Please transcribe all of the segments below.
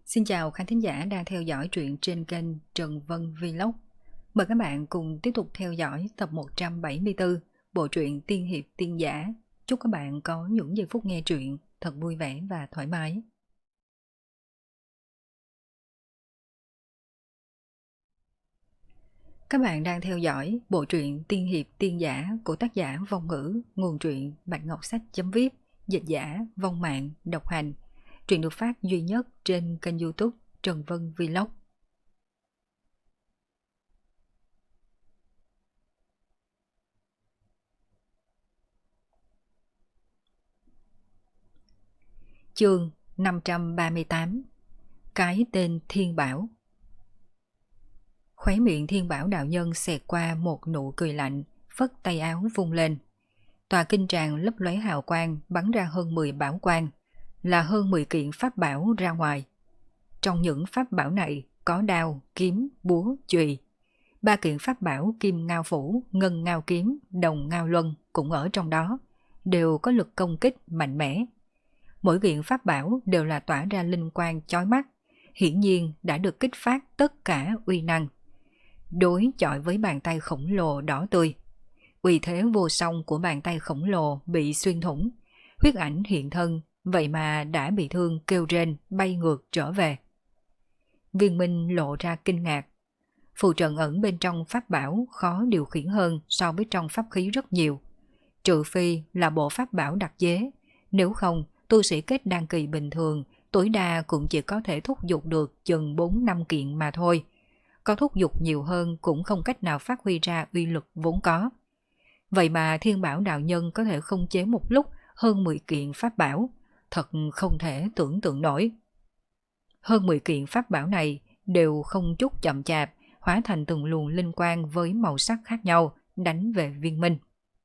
Xin chào khán thính giả đang theo dõi truyện trên kênh Trần Vân Vlog. Mời các bạn cùng tiếp tục theo dõi tập 174 bộ truyện Tiên Hiệp Tiên Giả. Chúc các bạn có những giây phút nghe truyện thật vui vẻ và thoải mái. Các bạn đang theo dõi bộ truyện Tiên Hiệp Tiên Giả của tác giả Vong Ngữ, nguồn truyện Bạch Ngọc Sách.vip, dịch giả Vong Mạng, độc hành. Truyện được phát duy nhất trên kênh YouTube Trần Vân Vlog. Chương 538. Cái tên Thiên Bảo. Khóe miệng Thiên Bảo đạo nhân xẹt qua một nụ cười lạnh, phất tay áo vung lên. Tòa kinh tràng lấp lóe hào quang, bắn ra hơn 10 bảo quang, là hơn 10 kiện pháp bảo ra ngoài. Trong những pháp bảo này có đao, kiếm, búa, chùy. 3 kiện pháp bảo kim ngao phủ, ngân ngao kiếm, đồng ngao luân cũng ở trong đó, đều có lực công kích mạnh mẽ. Mỗi kiện pháp bảo đều là tỏa ra linh quang chói mắt, hiển nhiên đã được kích phát tất cả uy năng. Đối chọi với bàn tay khổng lồ đỏ tươi, uy thế vô song của bàn tay khổng lồ bị xuyên thủng, huyết ảnh hiện thân, vậy mà đã bị thương kêu rên bay ngược trở về. Viên Minh lộ ra kinh ngạc. Phù trận ẩn bên trong pháp bảo khó điều khiển hơn so với trong pháp khí rất nhiều. Trừ phi là bộ pháp bảo đặc chế, nếu không tu sĩ kết đan kỳ bình thường tối đa cũng chỉ có thể thúc giục được chừng 4-5 kiện mà thôi. Có thúc giục nhiều hơn cũng không cách nào phát huy ra uy lực vốn có. Vậy mà Thiên Bảo đạo nhân có thể khống chế một lúc hơn 10 kiện pháp bảo, thật không thể tưởng tượng nổi. Hơn 10 kiện pháp bảo này đều không chút chậm chạp, hóa thành từng luồng linh quang với màu sắc khác nhau, đánh về Viên Minh.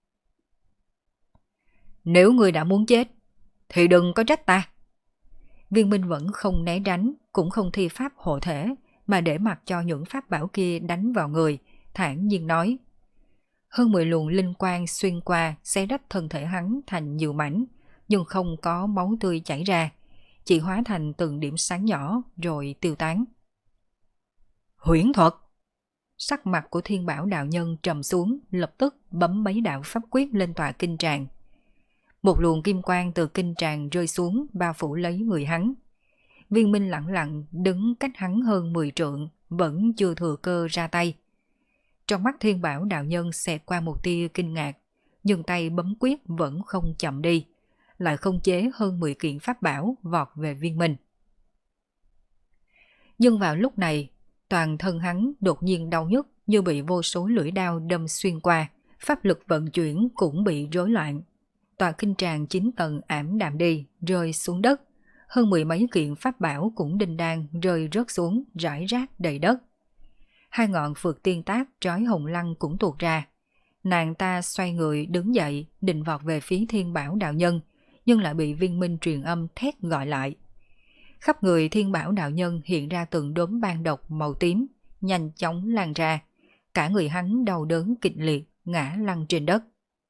Nếu ngươi đã muốn chết, thì đừng có trách ta. Viên Minh vẫn không né tránh, cũng không thi pháp hộ thể, mà để mặc cho những pháp bảo kia đánh vào người, thản nhiên nói. Hơn 10 luồng linh quang xuyên qua, xé rách thân thể hắn thành nhiều mảnh, nhưng không có máu tươi chảy ra, chỉ hóa thành từng điểm sáng nhỏ rồi tiêu tán. Huyễn thuật! Sắc mặt của Thiên Bảo đạo nhân trầm xuống, lập tức bấm mấy đạo pháp quyết lên tòa kinh tràng. Một luồng kim quang từ kinh tràng rơi xuống, bao phủ lấy người hắn. Viên Minh lặng lặng đứng cách hắn hơn 10 trượng, vẫn chưa thừa cơ ra tay. Trong mắt Thiên Bảo đạo nhân xẹt qua một tia kinh ngạc, nhưng tay bấm quyết vẫn không chậm đi, lại không chế hơn 10 kiện pháp bảo vọt về Viên Minh. Nhưng vào lúc này, toàn thân hắn đột nhiên đau nhức như bị vô số lưỡi đao đâm xuyên qua, pháp lực vận chuyển cũng bị rối loạn. Tòa kinh tràng 9 tầng ảm đạm đi, rơi xuống đất. Hơn 10 mấy kiện pháp bảo cũng đinh đan rơi rớt xuống, rải rác đầy đất. Hai ngọn phược tiên tác trói hồng lăng cũng tuột ra. Nàng ta xoay người đứng dậy, định vọt về phía Thiên Bảo đạo nhân, nhưng lại bị Viên Minh truyền âm thét gọi lại. Khắp người Thiên Bảo đạo nhân hiện ra từng đốm ban độc màu tím, nhanh chóng lan ra. Cả người hắn đau đớn kịch liệt, ngã lăn trên đất.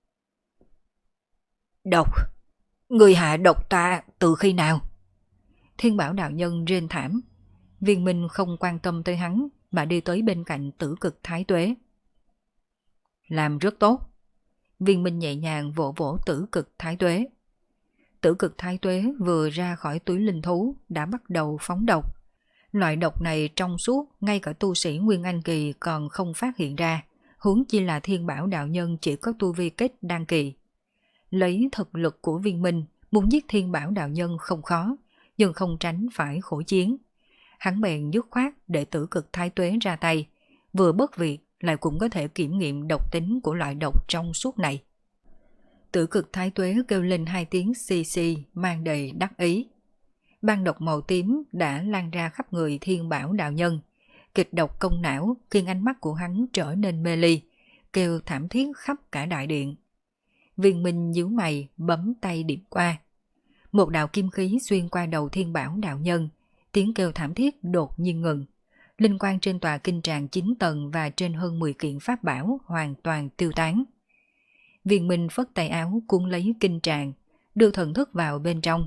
Độc! Người hạ độc ta từ khi nào? Thiên Bảo đạo nhân rên thảm. Viên Minh không quan tâm tới hắn, mà đi tới bên cạnh Tử Cực Thái Tuế. Làm rất tốt. Viên Minh nhẹ nhàng vỗ vỗ Tử Cực Thái Tuế. Tử Cực Thái Tuế vừa ra khỏi túi linh thú đã bắt đầu phóng độc. Loại độc này trong suốt, ngay cả tu sĩ Nguyên Anh Kỳ còn không phát hiện ra, huống chi là Thiên Bảo đạo nhân chỉ có tu vi kết đan kỳ. Lấy thực lực của Viên Minh, muốn giết Thiên Bảo đạo nhân không khó, nhưng không tránh phải khổ chiến. Hắn bèn dứt khoát để Tử Cực Thái Tuế ra tay, vừa bất việc lại cũng có thể kiểm nghiệm độc tính của loại độc trong suốt này. Tử Cực Thái Tuế kêu lên 2 tiếng xì xì mang đầy đắc ý. Ban độc màu tím đã lan ra khắp người Thiên Bảo đạo nhân. Kịch độc công não khiến ánh mắt của hắn trở nên mê ly, kêu thảm thiết khắp cả đại điện. Viên Minh nhíu mày bấm tay điểm qua. Một đạo kim khí xuyên qua đầu Thiên Bảo đạo nhân, tiếng kêu thảm thiết đột nhiên ngừng. Linh quang trên tòa kinh tràng 9 tầng và trên hơn 10 kiện pháp bảo hoàn toàn tiêu tán. Viên Minh phất tay áo cuốn lấy kinh tràng, đưa thần thức vào bên trong,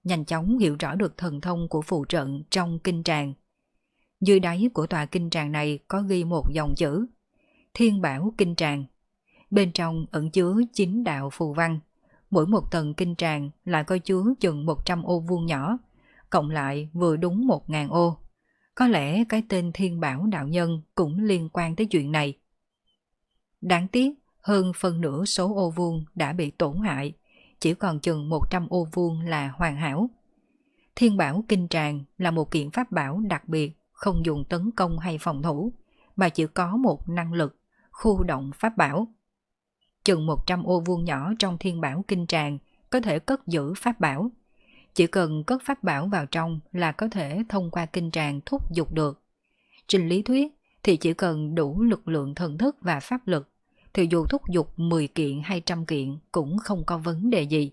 nhanh chóng hiểu rõ được thần thông của phù trận trong kinh tràng. Dưới đáy của tòa kinh tràng này có ghi một dòng chữ Thiên Bảo Kinh Tràng. Bên trong ẩn chứa 9 đạo phù văn. Mỗi một tầng kinh tràng lại có chứa chừng 100 ô vuông nhỏ, cộng lại vừa đúng 1.000 ô. Có lẽ cái tên Thiên Bảo đạo nhân cũng liên quan tới chuyện này. Đáng tiếc, hơn phân nửa số ô vuông đã bị tổn hại, chỉ còn chừng 100 ô vuông là hoàn hảo. Thiên Bảo Kinh Tràng là một kiện pháp bảo đặc biệt, không dùng tấn công hay phòng thủ, mà chỉ có một năng lực, khu động pháp bảo. Chừng 100 ô vuông nhỏ trong Thiên Bảo Kinh Tràng có thể cất giữ pháp bảo. Chỉ cần cất pháp bảo vào trong là có thể thông qua kinh tràng thúc giục được. Trên lý thuyết thì chỉ cần đủ lực lượng thần thức và pháp lực, thì dù thúc giục 10 kiện hay 100 kiện cũng không có vấn đề gì.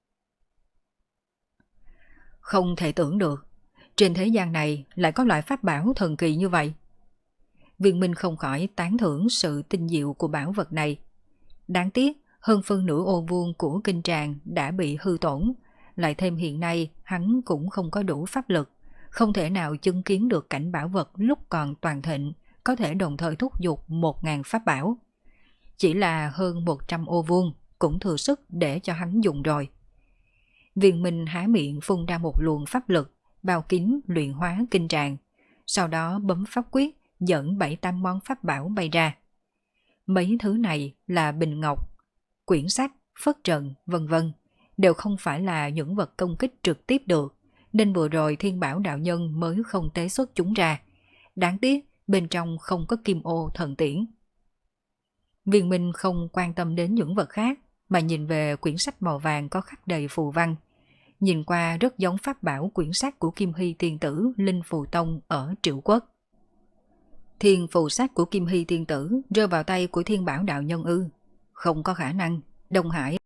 Không thể tưởng được, trên thế gian này lại có loại pháp bảo thần kỳ như vậy. Viên Minh không khỏi tán thưởng sự tinh diệu của bảo vật này. Đáng tiếc, hơn phân nửa ô vuông của kinh tràng đã bị hư tổn, lại thêm hiện nay hắn cũng không có đủ pháp lực, không thể nào chứng kiến được cảnh bảo vật lúc còn toàn thịnh, có thể đồng thời thúc giục 1.000 pháp bảo. Chỉ là hơn 100 ô vuông cũng thừa sức để cho hắn dùng rồi. Viên Minh há miệng phun ra một luồng pháp lực, bao kín luyện hóa kinh tràng, sau đó bấm pháp quyết dẫn 7-8 món pháp bảo bay ra. Mấy thứ này là bình ngọc, quyển sách, phất trần, vân vân, đều không phải là những vật công kích trực tiếp được, nên vừa rồi Thiên Bảo đạo nhân mới không tế xuất chúng ra. Đáng tiếc bên trong không có kim ô thần tiễn. Viên Minh không quan tâm đến những vật khác, mà nhìn về quyển sách màu vàng có khắc đầy phù văn. Nhìn qua rất giống pháp bảo quyển sách của Kim Hy Tiên Tử Linh Phù Tông ở Triệu Quốc. Thiên phù sách của Kim Hy Tiên Tử rơi vào tay của Thiên Bảo đạo nhân ư? Không có khả năng. Đông Hải.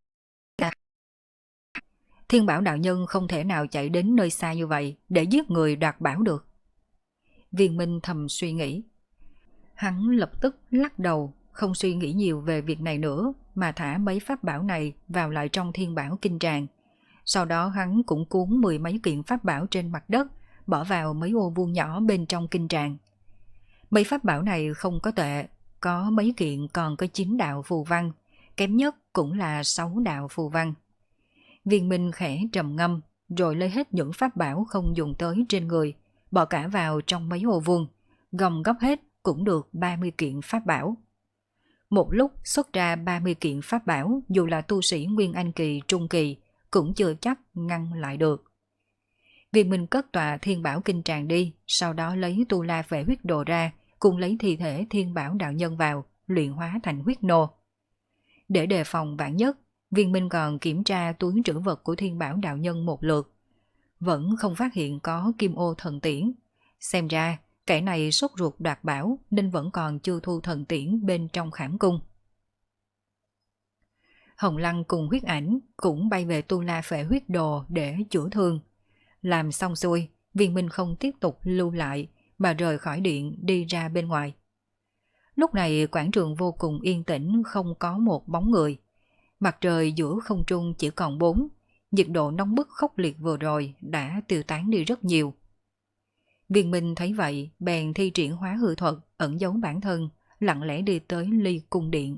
Thiên Bảo đạo nhân không thể nào chạy đến nơi xa như vậy để giết người đoạt bảo được. Viên Minh thầm suy nghĩ. Hắn lập tức lắc đầu, không suy nghĩ nhiều về việc này nữa, mà thả mấy pháp bảo này vào lại trong Thiên Bảo Kinh Tràng. Sau đó hắn cũng cuốn 10 mấy kiện pháp bảo trên mặt đất, bỏ vào mấy ô vuông nhỏ bên trong kinh tràng. Mấy pháp bảo này không có tệ, có mấy kiện còn có 9 đạo phù văn, kém nhất cũng là 6 đạo phù văn. Viên Minh khẽ trầm ngâm, rồi lấy hết những pháp bảo không dùng tới trên người, bỏ cả vào trong mấy ô vuông, gom góp hết cũng được 30 kiện pháp bảo. Một lúc xuất ra 30 kiện pháp bảo, dù là tu sĩ Nguyên Anh Kỳ, Trung Kỳ, cũng chưa chắc ngăn lại được. Viên Minh cất tòa Thiên Bảo Kinh Tràng đi, sau đó lấy Tu La Vệ huyết đồ ra, cùng lấy thi thể Thiên Bảo đạo nhân vào, luyện hóa thành huyết nô. Để đề phòng vạn nhất, Viên Minh còn kiểm tra túi trữ vật của Thiên Bảo đạo nhân một lượt. Vẫn không phát hiện có kim ô thần tiễn. Xem ra, kẻ này sốt ruột đoạt bảo nên vẫn còn chưa thu thần tiễn bên trong khảm cung. Hồng Lăng cùng huyết ảnh cũng bay về Tu La Phệ huyết đồ để chữa thương. Làm xong xuôi, Viên Minh không tiếp tục lưu lại mà rời khỏi điện đi ra bên ngoài. Lúc này quảng trường vô cùng yên tĩnh, không có một bóng người. Mặt trời giữa không trung chỉ còn 4, nhiệt độ nóng bức khốc liệt vừa rồi đã tiêu tán đi rất nhiều. Viên Minh thấy vậy, bèn thi triển hóa hư thuật, ẩn giấu bản thân, lặng lẽ đi tới Ly Cung Điện.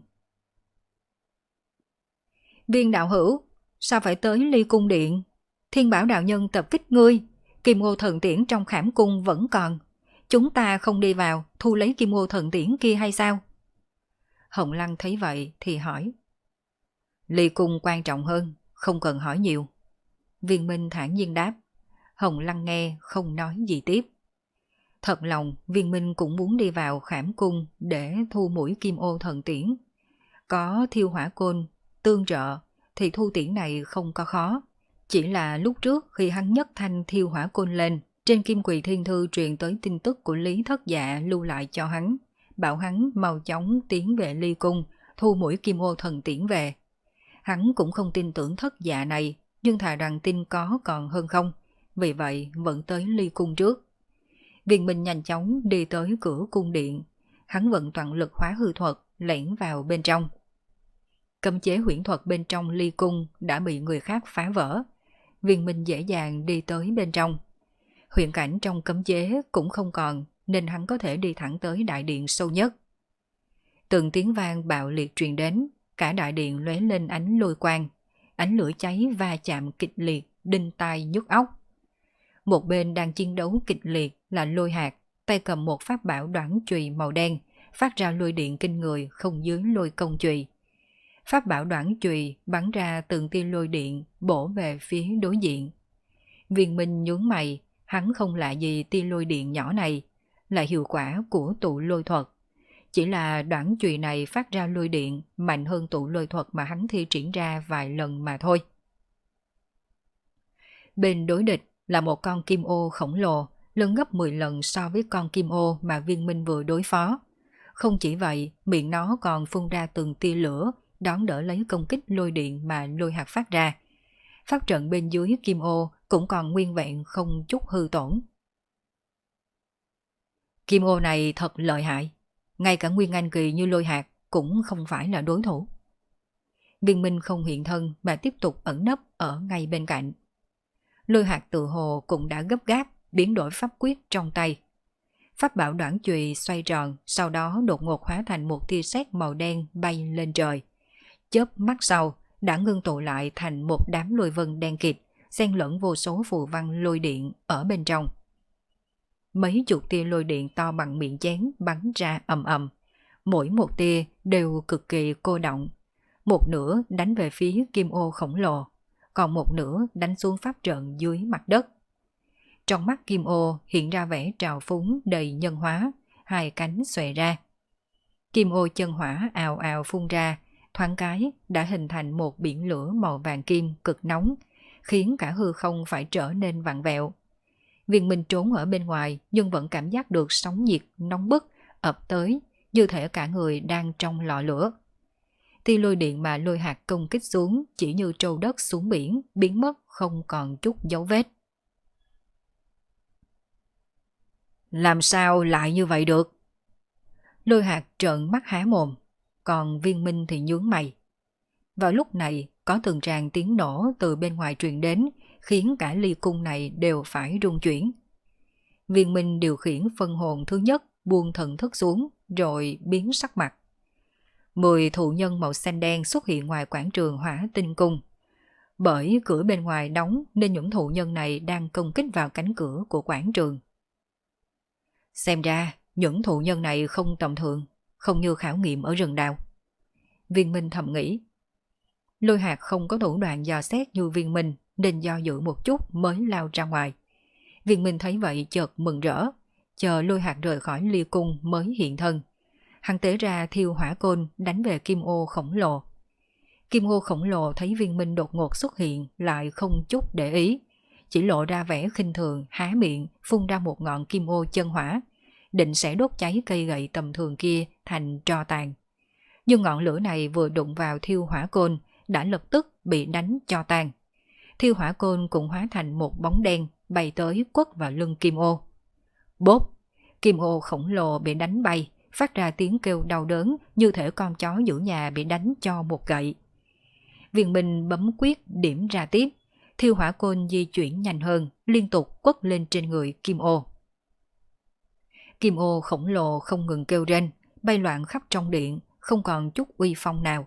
Viên đạo hữu, sao phải tới Ly Cung Điện? Thiên Bảo đạo nhân tập kích ngươi, Kim Ô thần tiễn trong khảm cung vẫn còn. Chúng ta không đi vào, thu lấy Kim Ô thần tiễn kia hay sao? Hồng Lăng thấy vậy thì hỏi. Ly Cung quan trọng hơn, không cần hỏi nhiều. Viên Minh thản nhiên đáp. Hồng Lăng nghe không nói gì tiếp. Thật lòng Viên Minh cũng muốn đi vào khảm cung để thu mũi Kim Ô thần tiễn. Có thiêu hỏa côn tương trợ thì thu tiễn này không có khó. Chỉ là lúc trước khi hắn nhất thanh thiêu hỏa côn lên, trên Kim Quỳ Thiên Thư truyền tới tin tức của Lý Thất Dạ lưu lại cho hắn, bảo hắn mau chóng tiến về Ly Cung, thu mũi Kim Ô thần tiễn về. Hắn cũng không tin tưởng Thất Dạ này, nhưng thà rằng tin có còn hơn không, vì vậy vẫn tới Ly Cung trước. Viên Minh nhanh chóng đi tới cửa cung điện, hắn vận toàn lực hóa hư thuật lẻn vào bên trong. Cấm chế huyễn thuật bên trong Ly Cung đã bị người khác phá vỡ, Viên Minh dễ dàng đi tới bên trong. Huyền cảnh trong cấm chế cũng không còn, nên hắn có thể đi thẳng tới đại điện sâu nhất. Từng tiếng vang bạo liệt truyền đến, cả đại điện lóe lên ánh lôi quang, ánh lửa cháy va chạm kịch liệt, đinh tai nhức óc. Một bên đang chiến đấu kịch liệt là Lôi Hạc, tay cầm một pháp bảo đoản chùy màu đen, phát ra lôi điện kinh người không dưới lôi công chùy. Pháp bảo đoản chùy bắn ra từng tia lôi điện bổ về phía đối diện. Viên Minh nhướng mày, hắn không lạ gì tia lôi điện nhỏ này, là hiệu quả của tụ lôi thuật. Chỉ là đoản chùy này phát ra lôi điện mạnh hơn tụ lôi thuật mà hắn thi triển ra vài lần mà thôi. Bên đối địch là một con kim ô khổng lồ, lớn gấp 10 lần so với con kim ô mà Viên Minh vừa đối phó. Không chỉ vậy, miệng nó còn phun ra từng tia lửa, đón đỡ lấy công kích lôi điện mà Lôi Hạc phát ra. Pháp trận bên dưới kim ô cũng còn nguyên vẹn không chút hư tổn. Kim ô này thật lợi hại, ngay cả nguyên anh kỳ như Lôi Hạc cũng không phải là đối thủ. Viên Minh không hiện thân mà tiếp tục ẩn nấp ở ngay bên cạnh. Lôi Hạc tự hồ cũng đã gấp gáp biến đổi pháp quyết trong tay. Pháp bảo đoản chùy xoay tròn, sau đó đột ngột hóa thành một tia sét màu đen bay lên trời. Chớp mắt sau đã ngưng tụ lại thành một đám lôi vân đen kịt, xen lẫn vô số phù văn lôi điện ở bên trong. Mấy chục tia lôi điện to bằng miệng chén bắn ra ầm ầm, mỗi một tia đều cực kỳ cô động. Một nửa đánh về phía kim ô khổng lồ, còn một nửa đánh xuống pháp trận dưới mặt đất. Trong mắt kim ô hiện ra vẻ trào phúng đầy nhân hóa, hai cánh xòe ra. Kim ô chân hỏa ào ào phun ra, thoáng cái đã hình thành một biển lửa màu vàng kim cực nóng, khiến cả hư không phải trở nên vặn vẹo. Viên Minh trốn ở bên ngoài nhưng vẫn cảm giác được sóng nhiệt nóng bức ập tới, như thể cả người đang trong lò lửa. Tia lôi điện mà Lôi Hạc công kích xuống chỉ như trâu đất xuống biển, biến mất không còn chút dấu vết. Làm sao lại như vậy được? Lôi Hạc trợn mắt há mồm, còn Viên Minh thì nhướng mày. Vào lúc này, có từng tràng tiếng nổ từ bên ngoài truyền đến, khiến cả ly cung này đều phải rung chuyển. Viên Minh điều khiển phân hồn thứ nhất buông thần thức xuống, rồi biến sắc mặt. 10 thụ nhân màu xanh đen xuất hiện ngoài quảng trường Hỏa Tinh Cung. Bởi cửa bên ngoài đóng nên những thụ nhân này đang công kích vào cánh cửa của quảng trường. Xem ra, những thụ nhân này không tầm thường, không như khảo nghiệm ở rừng đào. Viên Minh thầm nghĩ. Lôi Hạc không có thủ đoạn dò xét như Viên Minh nên do dự một chút mới lao ra ngoài. Viên Minh thấy vậy chợt mừng rỡ, chờ Lôi Hạc rời khỏi ly cung mới hiện thân. Hắn tế ra thiêu hỏa côn đánh về kim ô khổng lồ. Kim ô khổng lồ thấy Viên Minh đột ngột xuất hiện lại không chút để ý, chỉ lộ ra vẻ khinh thường, há miệng phun ra một ngọn kim ô chân hỏa, định sẽ đốt cháy cây gậy tầm thường kia thành tro tàn. Nhưng ngọn lửa này vừa đụng vào thiêu hỏa côn đã lập tức bị đánh cho tan. Thiêu hỏa côn cũng hóa thành một bóng đen bay tới quất vào lưng kim ô. Bốp! Kim ô khổng lồ bị đánh bay, phát ra tiếng kêu đau đớn như thể con chó giữ nhà bị đánh cho một gậy. Viên Minh bấm quyết điểm ra tiếp, thiêu hỏa côn di chuyển nhanh hơn, liên tục quất lên trên người kim ô. Kim ô khổng lồ không ngừng kêu rên, bay loạn khắp trong điện, không còn chút uy phong nào.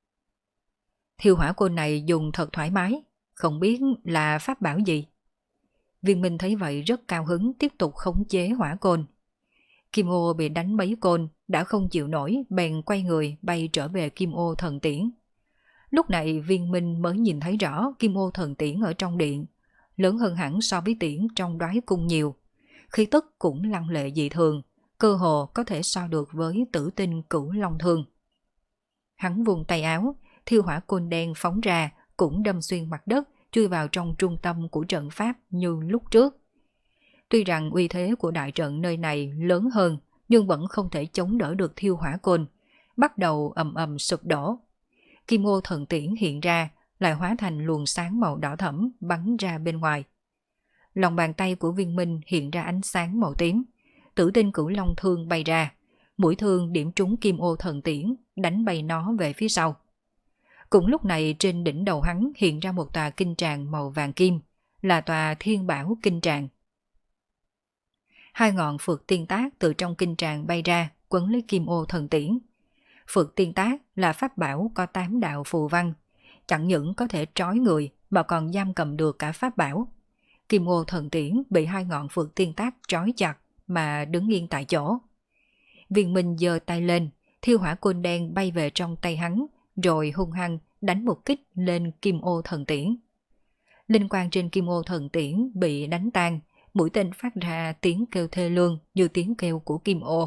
Thiêu hỏa côn này dùng thật thoải mái, không biết là pháp bảo gì. Viên Minh thấy vậy rất cao hứng, tiếp tục khống chế hỏa côn. Kim ô bị đánh mấy côn, đã không chịu nổi, bèn quay người bay trở về kim ô thần tiễn. Lúc này Viên Minh mới nhìn thấy rõ kim ô thần tiễn ở trong điện, lớn hơn hẳn so với tiễn trong Đoái Cung nhiều. Khí tức cũng lăng lệ dị thường, cơ hồ có thể so được với Tử Tinh Cửu Long Thương. Hắn vùng tay áo, thiêu hỏa côn đen phóng ra, cũng đâm xuyên mặt đất, chui vào trong trung tâm của trận pháp như lúc trước. Tuy rằng uy thế của đại trận nơi này lớn hơn, nhưng vẫn không thể chống đỡ được thiêu hỏa côn, bắt đầu ầm ầm sụp đổ. Kim ô thần tiễn hiện ra, lại hóa thành luồng sáng màu đỏ thẫm bắn ra bên ngoài. Lòng bàn tay của Viên Minh hiện ra ánh sáng màu tím, Tử Tinh Cửu Long Thương bay ra, mũi thương điểm trúng kim ô thần tiễn, đánh bay nó về phía sau. Cùng lúc này trên đỉnh đầu hắn hiện ra một tòa kinh tràng màu vàng kim, là tòa Thiên Bảo Kinh Tràng. Hai ngọn phược tiên tác từ trong kinh tràng bay ra, quấn lấy kim ô thần tiễn. Phược tiên tác là pháp bảo có 8 đạo phù văn, chẳng những có thể trói người mà còn giam cầm được cả pháp bảo. Kim ô thần tiễn bị hai ngọn phược tiên tác trói chặt mà đứng yên tại chỗ. Viên Minh giơ tay lên, thiêu hỏa côn đen bay về trong tay hắn, rồi hung hăng đánh một kích lên kim ô thần tiễn. Linh quang trên kim ô thần tiễn bị đánh tan, mũi tên phát ra tiếng kêu thê lương như tiếng kêu của kim ô.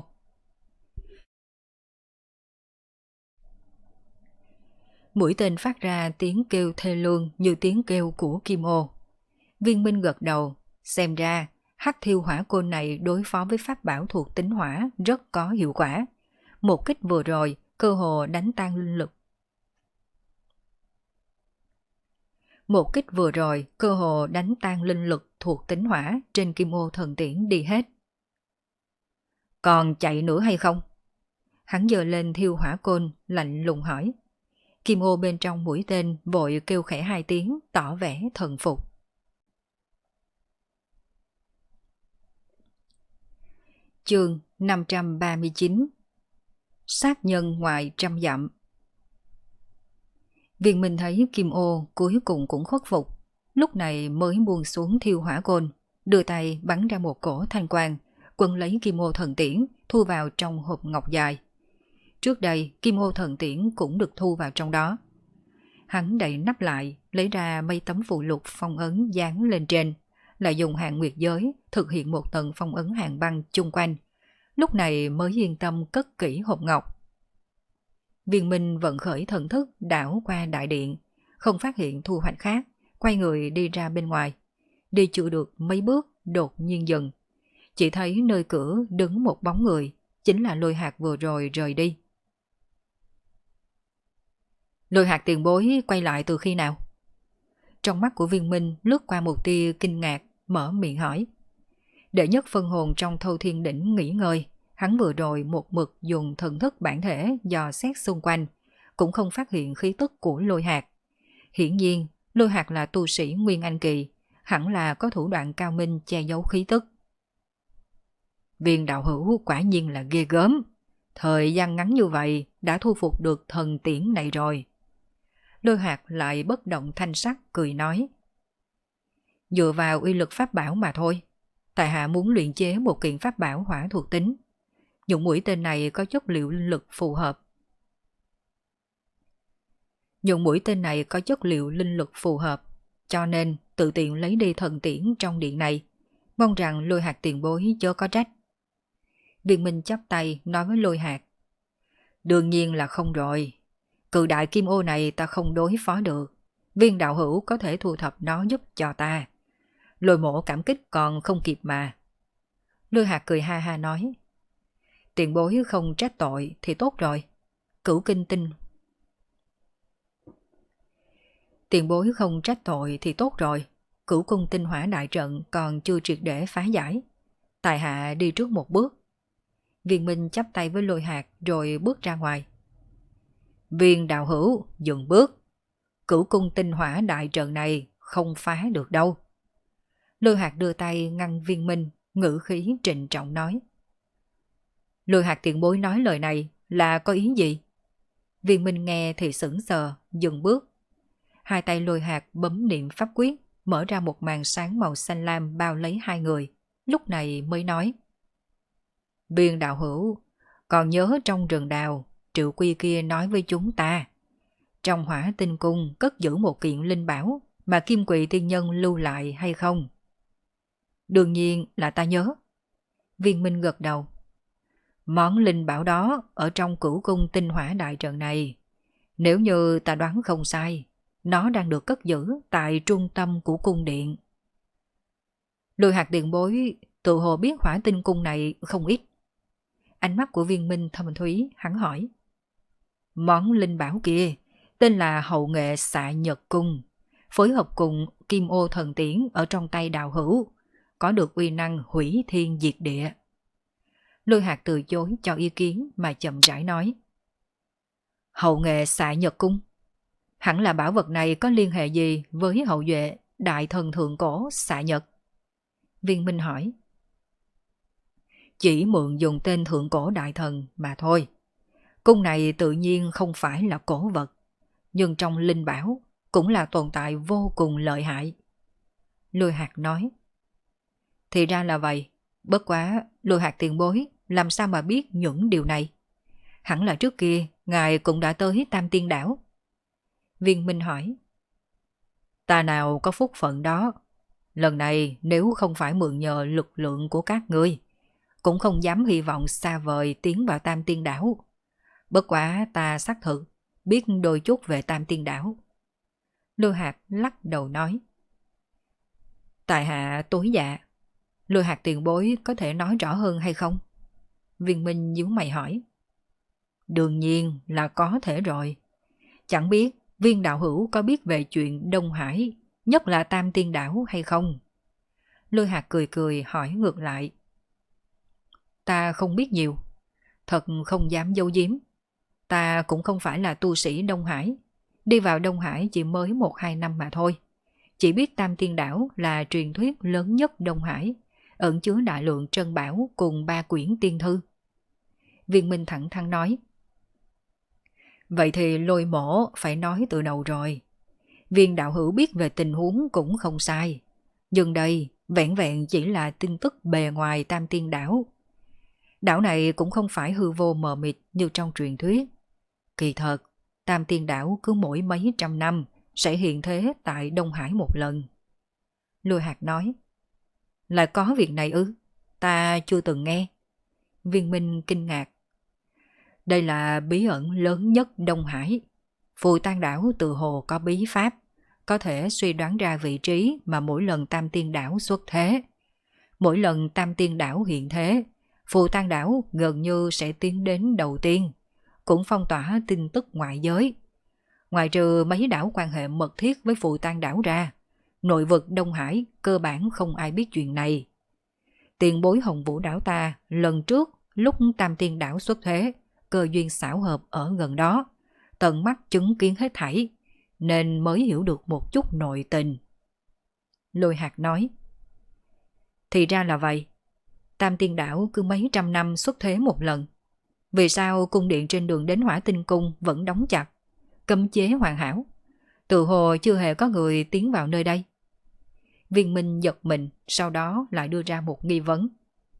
Mũi tên phát ra tiếng kêu thê lương như tiếng kêu của kim ô. Viên Minh gật đầu, xem ra hắc thiêu hỏa côn này đối phó với pháp bảo thuộc tính hỏa rất có hiệu quả. Một kích vừa rồi cơ hồ đánh tan linh lực. Một kích vừa rồi cơ hồ đánh tan linh lực thuộc tính hỏa trên kim ô thần tiễn đi hết. Còn chạy nữa hay không? Hắn giơ lên thiêu hỏa côn, lạnh lùng hỏi. Kim ô bên trong mũi tên vội kêu khẽ 2 tiếng, tỏ vẻ thần phục. Chương 539. Sát nhân ngoài trăm dặm. Viên Minh thấy kim ô cuối cùng cũng khuất phục, lúc này mới buông xuống thiêu hỏa côn, đưa tay bắn ra một cổ thanh quang, quấn lấy kim ô thần tiễn, thu vào trong hộp ngọc dài. Trước đây, kim ô thần tiễn cũng được thu vào trong đó. Hắn đậy nắp lại, lấy ra mấy tấm phụ lục phong ấn dán lên trên, lại dùng hạn nguyệt giới thực hiện một tầng phong ấn hàng băng chung quanh. Lúc này mới yên tâm cất kỹ hộp ngọc. Viên Minh vận khởi thần thức đảo qua đại điện, không phát hiện thu hoạch khác, quay người đi ra bên ngoài. Đi chưa được mấy bước đột nhiên dừng. Chỉ thấy nơi cửa đứng một bóng người, chính là Lôi Hạc vừa rồi rời đi. Lôi Hạc tiền bối quay lại từ khi nào? Trong mắt của Viên Minh lướt qua một tia kinh ngạc, mở miệng hỏi. Đệ nhất phân hồn trong Thâu Thiên Đỉnh nghỉ ngơi, hắn vừa rồi một mực dùng thần thức bản thể dò xét xung quanh, cũng không phát hiện khí tức của Lôi Hạc. Hiển nhiên, Lôi Hạc là tu sĩ Nguyên Anh Kỳ, hẳn là có thủ đoạn cao minh che giấu khí tức. Viên đạo hữu quả nhiên là ghê gớm, thời gian ngắn như vậy đã thu phục được thần tiễn này rồi. Lôi Hạc lại bất động thanh sắc cười nói. Dựa vào uy lực pháp bảo mà thôi, tại hạ muốn luyện chế một kiện pháp bảo hỏa thuộc tính. Những mũi tên này có chất liệu linh lực phù hợp. Cho nên tự tiện lấy đi thần tiễn trong điện này. Mong rằng Lôi Hạc tiền bối chớ có trách. Viên Minh chắp tay nói với Lôi Hạc. Đương nhiên là không rồi. Cự đại kim ô này ta không đối phó được. Viên đạo hữu có thể thu thập nó giúp cho ta. Lôi mổ cảm kích còn không kịp mà. Lôi Hạc cười ha ha nói. Tiền bối không trách tội thì tốt rồi. Cửu kinh tinh. Tiền bối không trách tội thì tốt rồi. Cửu cung tinh hỏa đại trận còn chưa triệt để phá giải. Tài hạ đi trước một bước. Viên Minh chắp tay với Lôi Hạc rồi bước ra ngoài. Viên đạo hữu dừng bước. Cửu cung tinh hỏa đại trận này không phá được đâu. Lôi Hạc đưa tay ngăn Viên Minh, ngữ khí trịnh trọng nói. Lôi Hạc tiền bối nói lời này là có ý gì? Viên Minh nghe thì sững sờ, dừng bước. Hai tay Lôi Hạc bấm niệm pháp quyết, mở ra một màn sáng màu xanh lam bao lấy hai người, lúc này mới nói. Viên đạo hữu, còn nhớ trong rừng đào, Triệu Quy kia nói với chúng ta. Trong Hỏa Tinh Cung cất giữ một kiện linh bảo mà Kim Quỷ tiên nhân lưu lại hay không? Đương nhiên là ta nhớ. Viên Minh gật đầu. Món linh bảo đó ở trong Cửu cung tinh hỏa đại trận này. Nếu như ta đoán không sai, nó đang được cất giữ tại trung tâm của cung điện. Lôi Hạc tiền bối tự hồ biết Hỏa Tinh Cung này không ít. Ánh mắt của Viên Minh thâm thúy, hắn hỏi. Món linh bảo kia tên là Hậu Nghệ Xạ Nhật Cung, phối hợp cùng Kim Ô Thần Tiễn ở trong tay đạo hữu, có được uy năng hủy thiên diệt địa. Lôi Hạc từ chối cho ý kiến mà chậm rãi nói. Hậu Nghệ Xạ Nhật Cung. Hẳn là bảo vật này có liên hệ gì với hậu duệ đại thần thượng cổ xạ nhật? Viên Minh hỏi. Chỉ mượn dùng tên thượng cổ đại thần mà thôi. Cung này tự nhiên không phải là cổ vật, nhưng trong linh bảo cũng là tồn tại vô cùng lợi hại. Lôi Hạt nói. Thì ra là vậy, bất quá Lôi Hạt tiền bối làm sao mà biết những điều này? Hẳn là trước kia ngài cũng đã tới Tam Tiên Đảo. Viên Minh hỏi. Ta nào có phúc phận đó. Lần này nếu không phải mượn nhờ lực lượng của các ngươi, cũng không dám hy vọng xa vời tiến vào Tam Tiên Đảo. Bất quá ta xác thực biết đôi chút về Tam Tiên Đảo. Lôi Hạt lắc đầu nói. Tại hạ tối dạ. Lôi Hạt tiền bối có thể nói rõ hơn hay không? Viên Minh nhíu mày hỏi. Đương nhiên là có thể rồi. Chẳng biết Viên đạo hữu có biết về chuyện Đông Hải, nhất là Tam Tiên Đảo hay không? Lôi Hạt cười cười hỏi ngược lại. Ta không biết nhiều. Thật không dám giấu giếm. Ta cũng không phải là tu sĩ Đông Hải. Đi vào Đông Hải chỉ mới 1-2 năm mà thôi. Chỉ biết Tam Tiên Đảo là truyền thuyết lớn nhất Đông Hải, ẩn chứa đại lượng trân bảo cùng 3 quyển tiên thư. Viên Minh thẳng thắn nói. Vậy thì Lôi mổ phải nói từ đầu rồi. Viên đạo hữu biết về tình huống cũng không sai. Nhưng đây vẹn vẹn chỉ là tin tức bề ngoài Tam Tiên Đảo. Đảo này cũng không phải hư vô mờ mịt như trong truyền thuyết. Kỳ thật, Tam Tiên Đảo cứ mỗi mấy trăm năm sẽ hiện thế tại Đông Hải một lần. Lôi Hạt nói. Lại có việc này ư? Ta chưa từng nghe. Viên Minh kinh ngạc. Đây là bí ẩn lớn nhất Đông Hải. Phù Tang Đảo tự hồ có bí pháp, có thể suy đoán ra vị trí mà mỗi lần Tam Tiên Đảo xuất thế. Mỗi lần Tam Tiên Đảo hiện thế, Phù Tang Đảo gần như sẽ tiến đến đầu tiên, cũng phong tỏa tin tức ngoại giới. Ngoài trừ mấy đảo quan hệ mật thiết với Phù Tang Đảo ra, nội vực Đông Hải cơ bản không ai biết chuyện này. Tiền bối Hồng Vũ Đảo ta lần trước lúc Tam Tiên Đảo xuất thế, cơ duyên xảo hợp ở gần đó, tận mắt chứng kiến hết thảy, nên mới hiểu được một chút nội tình. Lôi Hạt nói. Thì ra là vậy. Tam Tiên Đảo cứ mấy trăm năm xuất thế một lần. Vì sao cung điện trên đường đến Hỏa Tinh Cung vẫn đóng chặt, cấm chế hoàn hảo? Tự hồ chưa hề có người tiến vào nơi đây. Viên Minh giật mình, sau đó lại đưa ra một nghi vấn.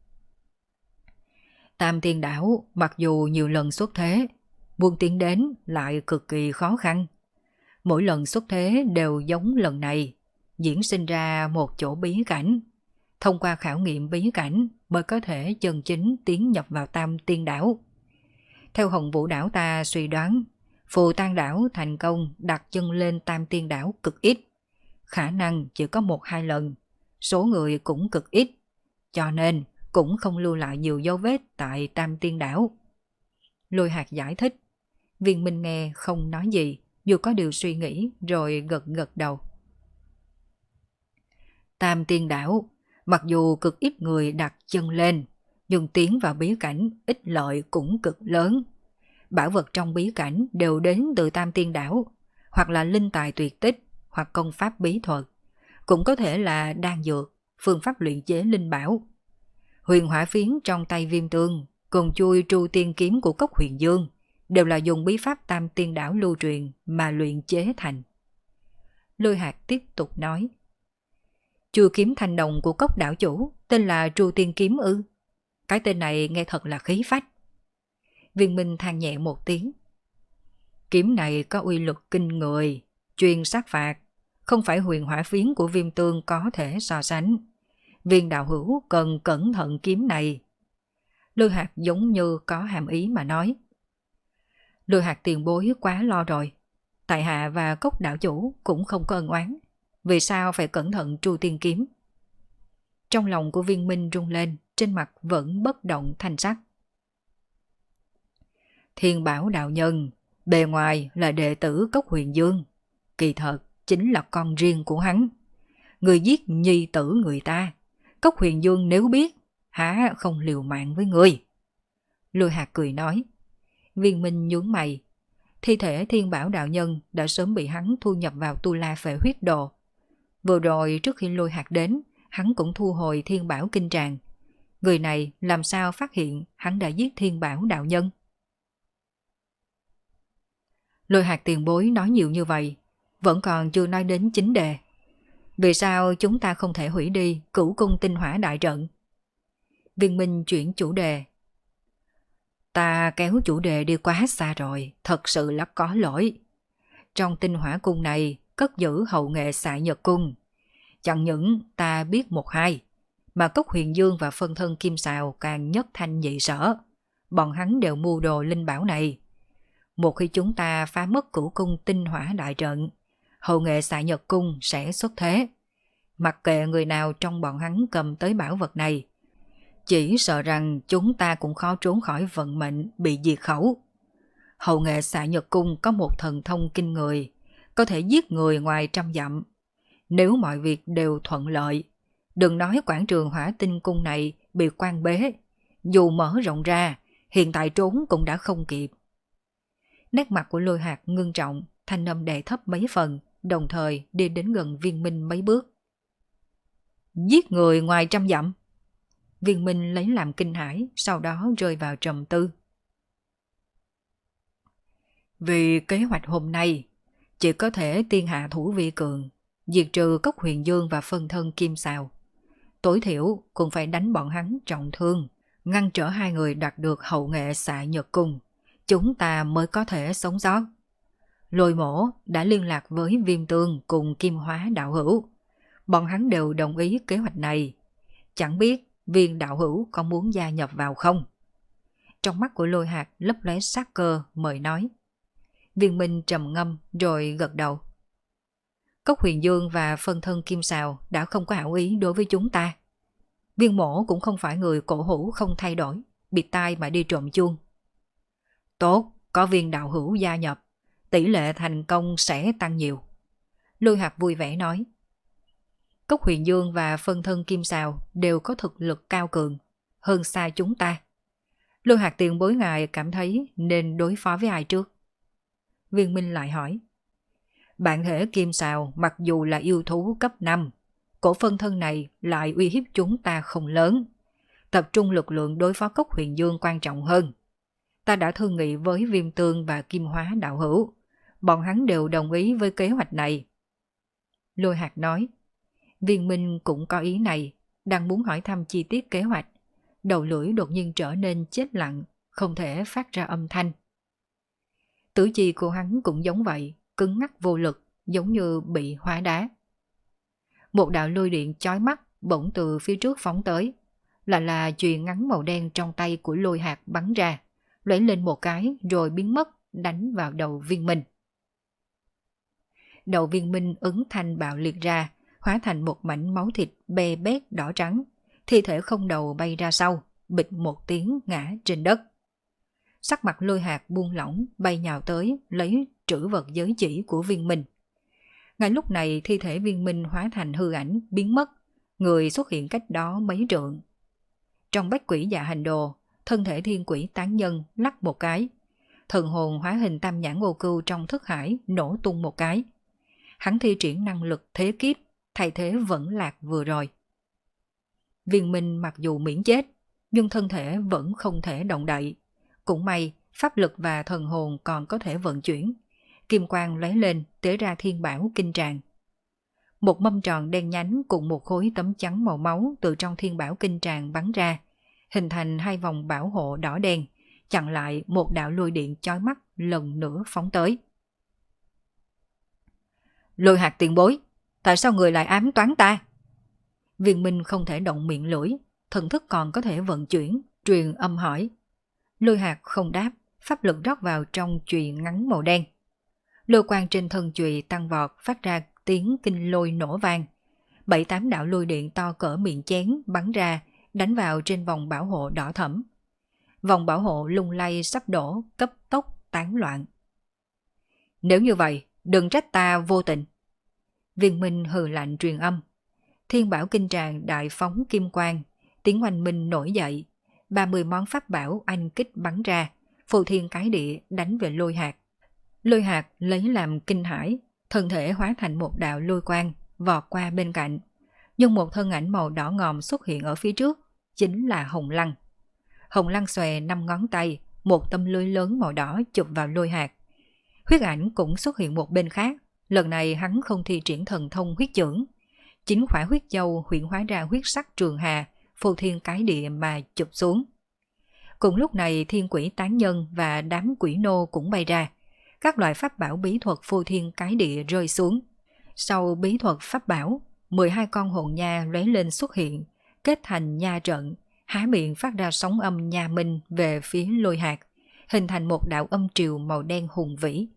Tam Tiên Đảo mặc dù nhiều lần xuất thế, muốn tiến đến lại cực kỳ khó khăn. Mỗi lần xuất thế đều giống lần này, diễn sinh ra một chỗ bí cảnh. Thông qua khảo nghiệm bí cảnh mới có thể chân chính tiến nhập vào Tam Tiên Đảo. Theo Hồng Vũ Đảo ta suy đoán, Phù Tang Đảo thành công đặt chân lên Tam Tiên Đảo cực ít. Khả năng chỉ có 1-2 lần, số người cũng cực ít, cho nên cũng không lưu lại nhiều dấu vết tại Tam Tiên Đảo. Lôi Hạt giải thích. Viên Minh nghe không nói gì, dù có điều suy nghĩ rồi gật gật đầu. Tam Tiên Đảo, mặc dù cực ít người đặt chân lên, nhưng tiến vào bí cảnh ích lợi cũng cực lớn. Bảo vật trong bí cảnh đều đến từ Tam Tiên Đảo, hoặc là linh tài tuyệt tích, hoặc công pháp bí thuật, cũng có thể là đan dược, phương pháp luyện chế linh bảo. Huyền hỏa phiến trong tay Viêm Tương cùng chui tru tiên kiếm của Cốc Huyền Dương đều là dùng bí pháp Tam Tiên Đảo lưu truyền mà luyện chế thành. Lôi Hạt tiếp tục nói. Chu kiếm thanh đồng của Cốc đảo chủ tên là Tru Tiên Kiếm ư? Cái tên này nghe thật là khí phách. Viên Minh than nhẹ một tiếng. Kiếm này có uy lực kinh người, chuyên sát phạt, không phải huyền hỏa phiến của Viêm Tương có thể so sánh. Viên đạo hữu cần cẩn thận kiếm này. Lôi Hạt giống như có hàm ý mà nói. Lôi Hạt tiền bối quá lo rồi. Tại hạ và Cốc đạo chủ cũng không có ân oán. Vì sao phải cẩn thận Tru Tiên Kiếm? Trong lòng của Viên Minh rung lên, trên mặt vẫn bất động thanh sắc. Thiên Bảo đạo nhân, bề ngoài là đệ tử Cốc Huyền Dương, kỳ thật chính là con riêng của hắn. Người giết nhi tử người ta, Cốc Huyền Dương nếu biết, há không liều mạng với người. Lôi Hạt cười nói. Viên Minh nhướng mày. Thi thể Thiên Bảo đạo nhân đã sớm bị hắn thu nhập vào Tu La Phệ Huyết Đồ. Vừa rồi trước khi Lôi Hạc đến, hắn cũng thu hồi Thiên Bảo kinh tràng. Người này làm sao phát hiện hắn đã giết Thiên Bảo đạo nhân? Lôi Hạc tiền bối nói nhiều như vậy, vẫn còn chưa nói đến chính đề. Vì sao chúng ta không thể hủy đi Cửu Cung Tinh Hỏa đại trận? Viên Minh chuyển chủ đề. Ta kéo chủ đề đi quá xa rồi, thật sự là có lỗi. Trong Tinh Hỏa cung này cất giữ hậu nghệ Xạ Nhật cung. Chẳng những ta biết một hai, mà Cốc Huyền Dương và phân thân Kim Sào càng nhất thanh nhị sở. Bọn hắn đều mưu đồ linh bảo này. Một khi chúng ta phá mất Cửu Cung Tinh Hỏa đại trận, hậu nghệ Xạ Nhật cung sẽ xuất thế. Mặc kệ người nào trong bọn hắn cầm tới bảo vật này, chỉ sợ rằng chúng ta cũng khó trốn khỏi vận mệnh bị diệt khẩu. Hậu nghệ Xạ Nhật cung có một thần thông kinh người, có thể giết người ngoài trăm dặm. Nếu mọi việc đều thuận lợi, đừng nói quảng trường Hỏa Tinh cung này bị quan bế, dù mở rộng ra, hiện tại trốn cũng đã không kịp. Nét mặt của Lôi Hạc ngưng trọng, thanh âm đè thấp mấy phần, đồng thời đi đến gần Viên Minh mấy bước. Giết người ngoài trăm dặm. Viên Minh lấy làm kinh hãi, sau đó rơi vào trầm tư. Vì kế hoạch hôm nay, chỉ có thể tiên hạ thủ vi cường, diệt trừ Cốc Huyền Dương và phân thân Kim Sào. Tối thiểu cũng phải đánh bọn hắn trọng thương, ngăn trở hai người đạt được hậu nghệ Xạ Nhật cung. Chúng ta mới có thể sống sót. Lôi Mổ đã liên lạc với Viêm Tương cùng Kim Hóa đạo hữu. Bọn hắn đều đồng ý kế hoạch này. Chẳng biết Viên đạo hữu có muốn gia nhập vào không? Trong mắt của Lôi Hạc lấp lóe sát cơ, mời nói. Viên Minh trầm ngâm rồi gật đầu. Cốc Huyền Dương và phân thân Kim Sào đã không có hảo ý đối với chúng ta. Viên Mổ cũng không phải người cổ hủ không thay đổi, bịt tai mà đi trộm chuông. Tốt, có Viên đạo hữu gia nhập, tỷ lệ thành công sẽ tăng nhiều. Lôi Hạc vui vẻ nói. Cốc Huyền Dương và phân thân Kim Sào đều có thực lực cao cường, hơn xa chúng ta. Lôi Hạc tiền bối ngài cảm thấy nên đối phó với ai trước? Viên Minh lại hỏi. Bản thể Kim Sào mặc dù là yêu thú cấp 5, cổ phân thân này lại uy hiếp chúng ta không lớn. Tập trung lực lượng đối phó Cốc Huyền Dương quan trọng hơn. Ta đã thương nghị với Viêm Tương và Kim Hóa đạo hữu. Bọn hắn đều đồng ý với kế hoạch này. Lôi Hạc nói. Viên Minh cũng có ý này, đang muốn hỏi thăm chi tiết kế hoạch. Đầu lưỡi đột nhiên trở nên chết lặng, không thể phát ra âm thanh. Tử chi của hắn cũng giống vậy, cứng ngắc vô lực, giống như bị hóa đá. Một đạo lôi điện chói mắt bỗng từ phía trước phóng tới, là chùy ngắn màu đen trong tay của Lôi Hạc bắn ra, lóe lên một cái rồi biến mất, đánh vào đầu Viên Minh. Đầu Viên Minh ứng thanh bạo liệt ra, hóa thành một mảnh máu thịt bê bét đỏ trắng, thi thể không đầu bay ra sau, bịch một tiếng ngã trên đất. Sắc mặt Lôi Hạc buông lỏng, bay nhào tới, lấy trữ vật giới chỉ của Viên Minh. Ngay lúc này thi thể Viên Minh hóa thành hư ảnh, biến mất, người xuất hiện cách đó mấy trượng. Trong Bách Quỷ Dạ Hành Đồ, thân thể thiên quỷ tán nhân lắc một cái, thần hồn hóa hình tam nhãn ô cưu trong thức hải nổ tung một cái. Hắn thi triển năng lực thế kiếp, thay thế vẫn lạc vừa rồi. Viên Minh mặc dù miễn chết, nhưng thân thể vẫn không thể động đậy. Cũng may, pháp lực và thần hồn còn có thể vận chuyển. Kim quang lóe lên, tế ra thiên bảo kinh tràng. Một mâm tròn đen nhánh cùng một khối tấm trắng màu máu từ trong thiên bảo kinh tràng bắn ra, hình thành hai vòng bảo hộ đỏ đen, chặn lại một đạo lôi điện chói mắt lần nữa phóng tới. Lôi Hạc tiền bối, tại sao người lại ám toán ta? Viên Minh không thể động miệng lưỡi, thần thức còn có thể vận chuyển, truyền âm hỏi. Lôi Hạc không đáp, pháp lực rót vào trong chùy ngắn màu đen. Lôi quang trên thân chùy tăng vọt, phát ra tiếng kinh lôi nổ vang. 7-8 đạo lôi điện to cỡ miệng chén bắn ra, đánh vào trên vòng bảo hộ đỏ thẫm. Vòng bảo hộ lung lay sắp đổ, cấp tốc tán loạn. Nếu như vậy, đừng trách ta vô tình. Viên Minh hừ lạnh truyền âm. Thiên bảo kinh tràng đại phóng kim quang, tiếng oanh minh nổi dậy. 30 món pháp bảo anh kích bắn ra, phù thiên cái địa đánh về Lôi Hạc. Lôi hạt lấy làm kinh hãi, thân thể hóa thành một đạo lôi quang, vọt qua bên cạnh. Nhưng một thân ảnh màu đỏ ngòm xuất hiện ở phía trước, chính là Hồng Lăng. Hồng Lăng xòe 5 ngón tay, một tấm lưới lớn màu đỏ chụp vào lôi hạt. Huyết ảnh cũng xuất hiện một bên khác, lần này hắn không thi triển thần thông huyết chưởng. Chính khỏa huyết châu huyễn hóa ra huyết sắc trường hà, phô thiên cái địa mà chụp xuống. Cùng lúc này thiên quỷ tán nhân và đám quỷ nô cũng bay ra. Các loại pháp bảo bí thuật phô thiên cái địa rơi xuống. Sau bí thuật pháp bảo, 12 con hồn nha lóe lên xuất hiện, kết thành nha trận, há miệng phát ra sóng âm nha minh về phía lôi hạt, hình thành một đạo âm triều màu đen hùng vĩ.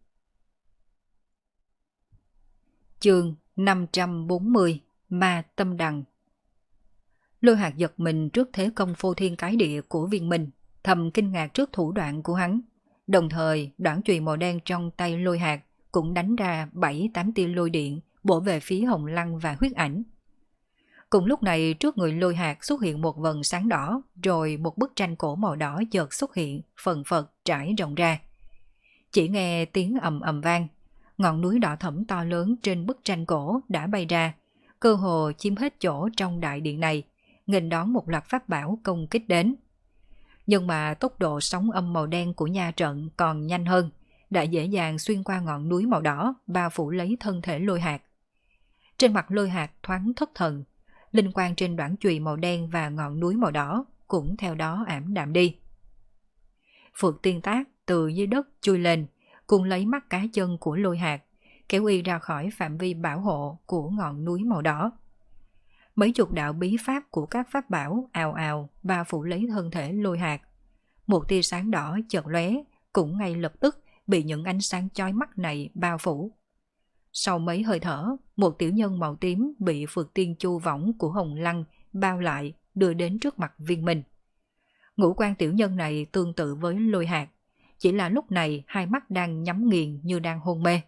Chương 540 Ma Tâm Đằng. Lôi hạt giật mình trước thế công phô thiên cái địa của Viên Minh, thầm kinh ngạc trước thủ đoạn của hắn. Đồng thời, đoạn chùy màu đen trong tay lôi hạt cũng đánh ra 7-8 tia lôi điện bổ về phía Hồng Lăng và huyết ảnh. Cùng lúc này trước người lôi hạt xuất hiện một vầng sáng đỏ, rồi một bức tranh cổ màu đỏ chợt xuất hiện, phần phật trải rộng ra. Chỉ nghe tiếng ầm ầm vang, ngọn núi đỏ thẫm to lớn trên bức tranh cổ đã bay ra, cơ hồ chiếm hết chỗ trong đại điện này, nghênh đón một loạt pháp bảo công kích đến. Nhưng mà tốc độ sóng âm màu đen của nha trận còn nhanh hơn, đã dễ dàng xuyên qua ngọn núi màu đỏ, bao phủ lấy thân thể lôi hạt. Trên mặt lôi hạt thoáng thất thần, linh quang trên đoạn chùy màu đen và ngọn núi màu đỏ cũng theo đó ảm đạm đi. Phượng tiên tác từ dưới đất chui lên, cùng lấy mắt cá chân của lôi hạt, kéo y ra khỏi phạm vi bảo hộ của ngọn núi màu đỏ. Mấy chục đạo bí pháp của các pháp bảo ào ào bao phủ lấy thân thể lôi hạt. Một tia sáng đỏ chợt lóe, cũng ngay lập tức bị những ánh sáng chói mắt này bao phủ. Sau mấy hơi thở, một tiểu nhân màu tím bị Phược Tiên Chu võng của Hồng Lăng bao lại, đưa đến trước mặt Viên Minh. Ngũ quan tiểu nhân này tương tự với lôi hạt, chỉ là lúc này hai mắt đang nhắm nghiền như đang hôn mê.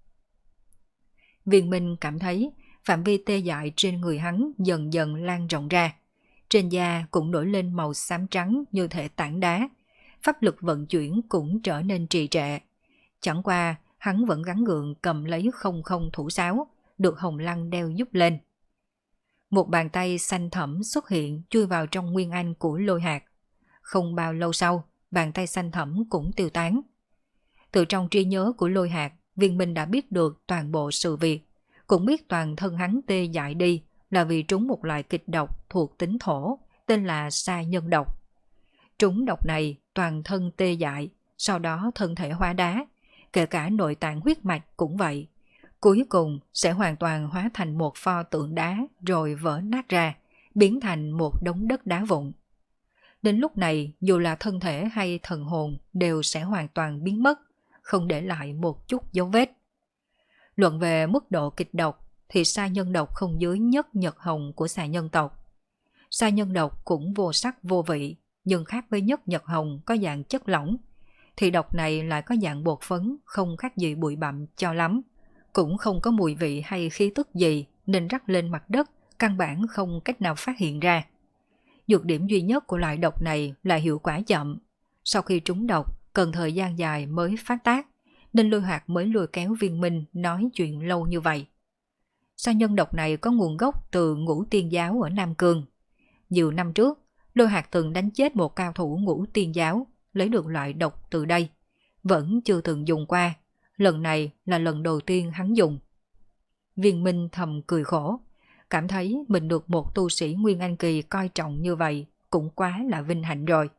Viên Minh cảm thấy phạm vi tê dại trên người hắn dần dần lan rộng ra. Trên da cũng nổi lên màu xám trắng như thể tảng đá. Pháp lực vận chuyển cũng trở nên trì trệ. Chẳng qua, hắn vẫn gắng gượng cầm lấy không không thủ sáo, được Hồng Lăng đeo giúp lên. Một bàn tay xanh thẫm xuất hiện chui vào trong nguyên anh của lôi hạt. Không bao lâu sau, bàn tay xanh thẫm cũng tiêu tán. Từ trong trí nhớ của lôi hạt, Viên Minh đã biết được toàn bộ sự việc, cũng biết toàn thân hắn tê dại đi là vì trúng một loại kịch độc thuộc tính thổ, tên là sa nhân độc. Trúng độc này toàn thân tê dại, sau đó thân thể hóa đá, kể cả nội tạng huyết mạch cũng vậy. Cuối cùng sẽ hoàn toàn hóa thành một pho tượng đá rồi vỡ nát ra, biến thành một đống đất đá vụn. Đến lúc này, dù là thân thể hay thần hồn đều sẽ hoàn toàn biến mất, không để lại một chút dấu vết. Luận về mức độ kịch độc thì sa nhân độc không dưới nhất nhật hồng của xà nhân tộc. Sa nhân độc cũng vô sắc vô vị, nhưng khác với nhất nhật hồng có dạng chất lỏng, thì độc này lại có dạng bột phấn, không khác gì bụi bặm cho lắm. Cũng không có mùi vị hay khí tức gì nên rắc lên mặt đất, căn bản không cách nào phát hiện ra. Nhược điểm duy nhất của loại độc này là hiệu quả chậm. Sau khi trúng độc, cần thời gian dài mới phát tác, nên lôi hạt mới lôi kéo Viên Minh nói chuyện lâu như vậy. Sa nhân độc này có nguồn gốc từ Ngũ Tiên Giáo ở Nam Cương. Nhiều năm trước, lôi hạt từng đánh chết một cao thủ Ngũ Tiên Giáo, lấy được loại độc từ đây. Vẫn chưa từng dùng qua, lần này là lần đầu tiên hắn dùng. Viên Minh thầm cười khổ, cảm thấy mình được một tu sĩ Nguyên Anh Kỳ coi trọng như vậy cũng quá là vinh hạnh rồi.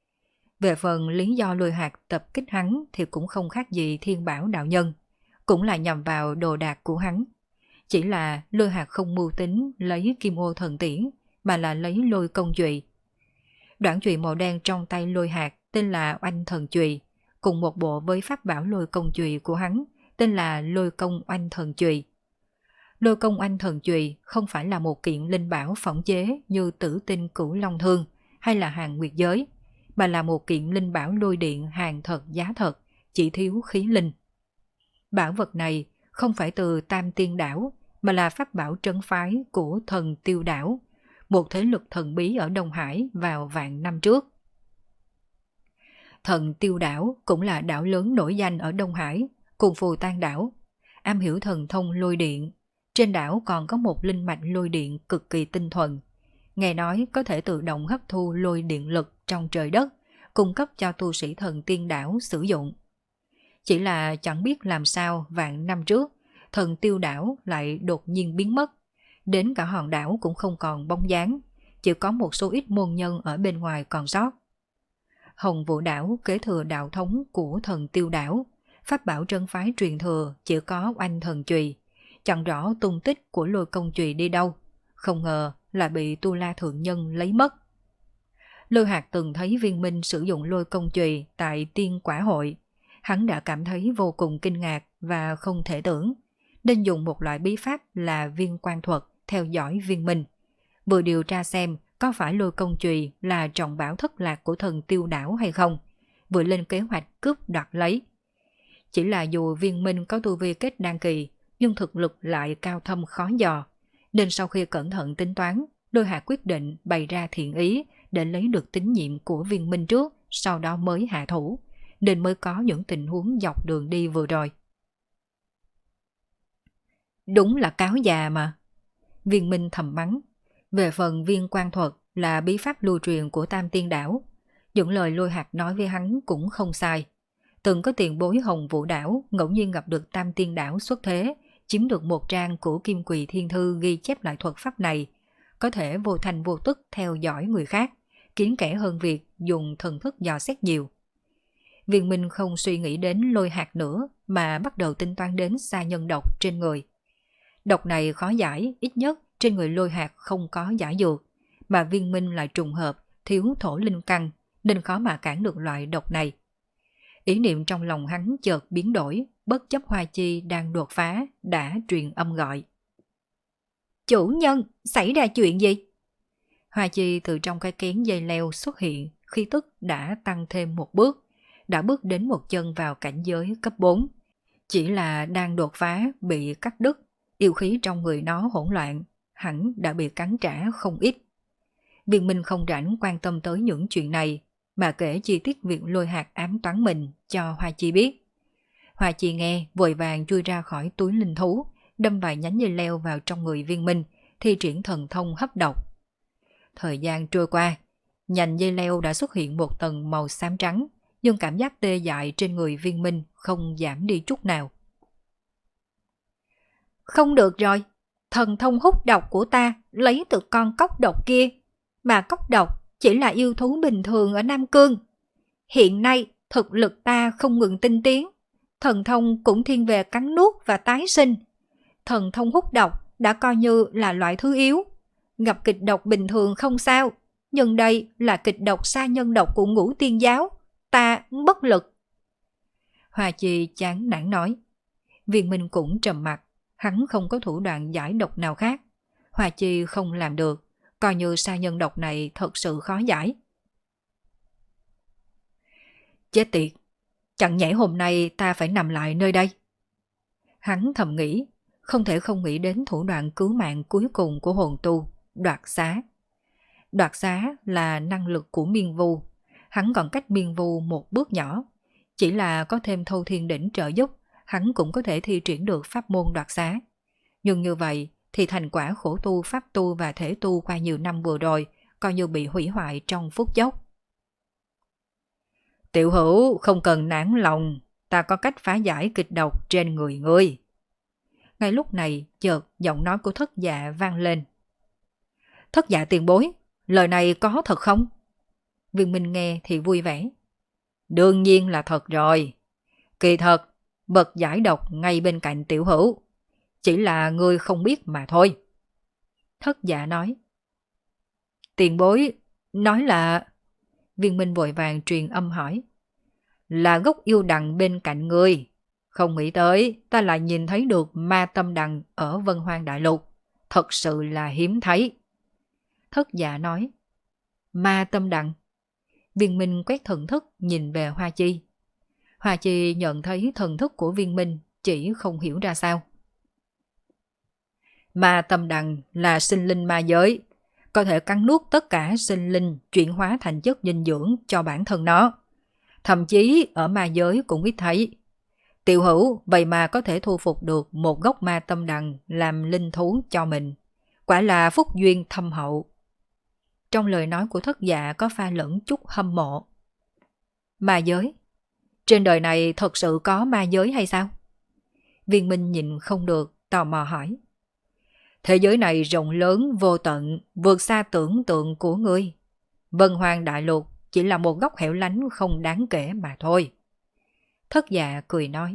Về phần lý do lôi hạt tập kích hắn thì cũng không khác gì Thiên Bảo đạo nhân, cũng là nhằm vào đồ đạc của hắn. Chỉ là lôi hạt không mưu tính lấy kim ô thần tiễn, mà là lấy lôi công chùy. Đoạn chùy màu đen trong tay lôi hạt tên là Oanh Thần Chùy, cùng một bộ với pháp bảo lôi công chùy của hắn tên là Lôi Công Oanh Thần Chùy. Lôi Công Oanh Thần Chùy không phải là một kiện linh bảo phỏng chế như Tử Tinh Cửu Long Thương hay là Hàng Nguyệt Giới, mà là một kiện linh bảo lôi điện hàng thật giá thật, chỉ thiếu khí linh. Bảo vật này không phải từ Tam Tiên Đảo, mà là pháp bảo trấn phái của Thần Tiêu Đảo, một thế lực thần bí ở Đông Hải vào vạn năm trước. Thần Tiêu Đảo cũng là đảo lớn nổi danh ở Đông Hải, cùng phù tan đảo, am hiểu thần thông lôi điện. Trên đảo còn có một linh mạch lôi điện cực kỳ tinh thuần. Nghe nói có thể tự động hấp thu lôi điện lực trong trời đất, cung cấp cho tu sĩ thần tiên đảo sử dụng. Chỉ là chẳng biết làm sao vạn năm trước, thần tiêu đảo lại đột nhiên biến mất. Đến cả hòn đảo cũng không còn bóng dáng, chỉ có một số ít môn nhân ở bên ngoài còn sót. Hồng Vũ đảo kế thừa đạo thống của thần tiêu đảo, pháp bảo trân phái truyền thừa chỉ có oanh thần chùy, chẳng rõ tung tích của lôi công chùy đi đâu, không ngờ là bị Tu La Thượng Nhân lấy mất. Lôi Hạc từng thấy Viên Minh sử dụng lôi công chùy tại Tiên Quả Hội, hắn đã cảm thấy vô cùng kinh ngạc và không thể tưởng, nên dùng một loại bí pháp là viên quan thuật theo dõi Viên Minh, vừa điều tra xem có phải lôi công chùy là trọng bảo thất lạc của thần tiêu đảo hay không, vừa lên kế hoạch cướp đoạt lấy. Chỉ là dù Viên Minh có tu vi kết đan kỳ, nhưng thực lực lại cao thâm khó dò, nên sau khi cẩn thận tính toán, Lôi Hạc quyết định bày ra thiện ý để lấy được tín nhiệm của Viên Minh trước, sau đó mới hạ thủ, nên mới có những tình huống dọc đường đi vừa rồi. Đúng là cáo già mà. Viên Minh thầm mắng. Về phần viên quan thuật là bí pháp lưu truyền của Tam Tiên đảo, những lời Lôi Hạc nói với hắn cũng không sai. Từng có tiền bối Hồng Vũ đảo ngẫu nhiên gặp được Tam Tiên đảo xuất thế, chiếm được một trang của Kim Quỳ Thiên Thư ghi chép lại thuật pháp này, có thể vô thành vô tức theo dõi người khác, kiến kẽ hơn việc dùng thần thức dò xét nhiều. Viên Minh không suy nghĩ đến Lôi Hạc nữa mà bắt đầu tính toán đến sa nhân độc trên người. Độc này khó giải, ít nhất trên người Lôi Hạc không có giải dược, mà Viên Minh lại trùng hợp thiếu thổ linh căn nên khó mà cản được loại độc này. Ý niệm trong lòng hắn chợt biến đổi, bất chấp Hoa Chi đang đột phá đã truyền âm gọi. Chủ nhân, xảy ra chuyện gì? Hoa Chi từ trong cái kén dây leo xuất hiện, khí tức đã tăng thêm một bước, đã bước đến một chân vào cảnh giới cấp 4. Chỉ là đang đột phá bị cắt đứt, yêu khí trong người nó hỗn loạn, hẳn đã bị cắn trả không ít. Viên Minh không rảnh quan tâm tới những chuyện này, mà kể chi tiết việc Lôi Hạc ám toán mình cho Hoa Chi biết. Hoa Chi nghe vội vàng chui ra khỏi túi linh thú, đâm vài nhánh dây leo vào trong người Viên Minh, thi triển thần thông hấp độc. Thời gian trôi qua, nhành dây leo đã xuất hiện một tầng màu xám trắng, nhưng cảm giác tê dại trên người Viên Minh không giảm đi chút nào. Không được rồi, thần thông hút độc của ta lấy từ con cóc độc kia, mà cóc độc chỉ là yêu thú bình thường ở Nam Cương. Hiện nay thực lực ta không ngừng tinh tiến, thần thông cũng thiên về cắn nuốt và tái sinh. Thần thông hút độc đã coi như là loại thứ yếu, gặp kịch độc bình thường không sao, nhưng đây là kịch độc sa nhân độc của Ngũ Tiên giáo, ta bất lực. Hoa Chi chán nản nói. Viên Minh cũng trầm mặt, hắn không có thủ đoạn giải độc nào khác. Hoa Chi không làm được, coi như sa nhân độc này thật sự khó giải. Chết tiệt, chẳng nhẽ hôm nay ta phải nằm lại nơi đây. Hắn thầm nghĩ, không thể không nghĩ đến thủ đoạn cứu mạng cuối cùng của hồn tu, đoạt xá. Đoạt xá là năng lực của Miên Vu, hắn còn cách Miên Vu một bước nhỏ. Chỉ là có thêm Thâu Thiên Đỉnh trợ giúp, hắn cũng có thể thi triển được pháp môn đoạt xá. Nhưng như vậy thì thành quả khổ tu, pháp tu và thể tu qua nhiều năm vừa rồi coi như bị hủy hoại trong phút chốc. Tiểu Hữu không cần nản lòng, ta có cách phá giải kịch độc trên người ngươi. Ngay lúc này chợt giọng nói của Thất Dạ vang lên. Thất Dạ tiền bối, lời này có thật không? Viên Minh nghe thì vui vẻ. Đương nhiên là thật rồi. Kỳ thật, vật giải độc ngay bên cạnh Tiểu Hữu, chỉ là ngươi không biết mà thôi. Thất Dạ nói. Tiền bối, nói là... Viên Minh vội vàng truyền âm hỏi. Là gốc yêu đằng bên cạnh ngươi. Không nghĩ tới ta lại nhìn thấy được ma tâm đằng ở Vân Hoang Đại Lục. Thật sự là hiếm thấy. Thất Dạ nói. Ma tâm đằng. Viên Minh quét thần thức nhìn về Hoa Chi. Hoa Chi nhận thấy thần thức của Viên Minh chỉ không hiểu ra sao. Ma tâm đằng là sinh linh ma giới, có thể cắn nuốt tất cả sinh linh, chuyển hóa thành chất dinh dưỡng cho bản thân nó. Thậm chí ở ma giới cũng ít thấy. Tiểu hữu vậy mà có thể thu phục được một gốc ma tâm đằng làm linh thú cho mình. Quả là phúc duyên thâm hậu. Trong lời nói của Thất Dạ có pha lẫn chút hâm mộ. Ma giới? Trên đời này thật sự có ma giới hay sao? Viên Minh nhìn không được, tò mò hỏi. Thế giới này rộng lớn vô tận, vượt xa tưởng tượng của ngươi. Vân Hoàng Đại Lục chỉ là một góc hẻo lánh không đáng kể mà thôi. Thất Dạ cười nói.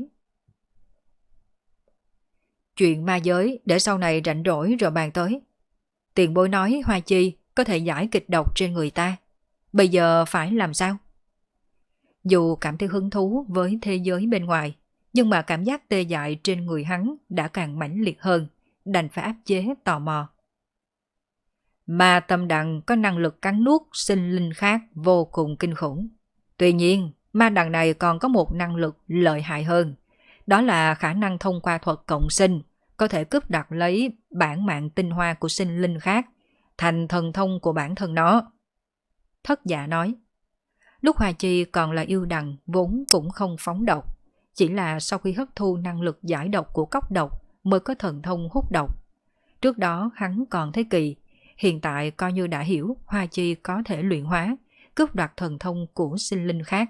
Chuyện ma giới để sau này rảnh rỗi rồi bàn tới. Tiền bối nói Hoa Chi có thể giải kịch độc trên người ta. Bây giờ phải làm sao? Dù cảm thấy hứng thú với thế giới bên ngoài, nhưng mà cảm giác tê dại trên người hắn đã càng mãnh liệt hơn, đành phải áp chế tò mò. Ma tâm đằng có năng lực cắn nuốt sinh linh khác vô cùng kinh khủng. Tuy nhiên, ma đằng này còn có một năng lực lợi hại hơn. Đó là khả năng thông qua thuật cộng sinh, có thể cướp đoạt lấy bản mạng tinh hoa của sinh linh khác, thành thần thông của bản thân nó. Thất Dạ nói. Lúc Hoa Chi còn là yêu đằng vốn cũng không phóng độc, chỉ là sau khi hấp thu năng lực giải độc của cốc độc mới có thần thông hút độc. Trước đó hắn còn thấy kỳ, hiện tại coi như đã hiểu Hoa Chi có thể luyện hóa, cướp đoạt thần thông của sinh linh khác.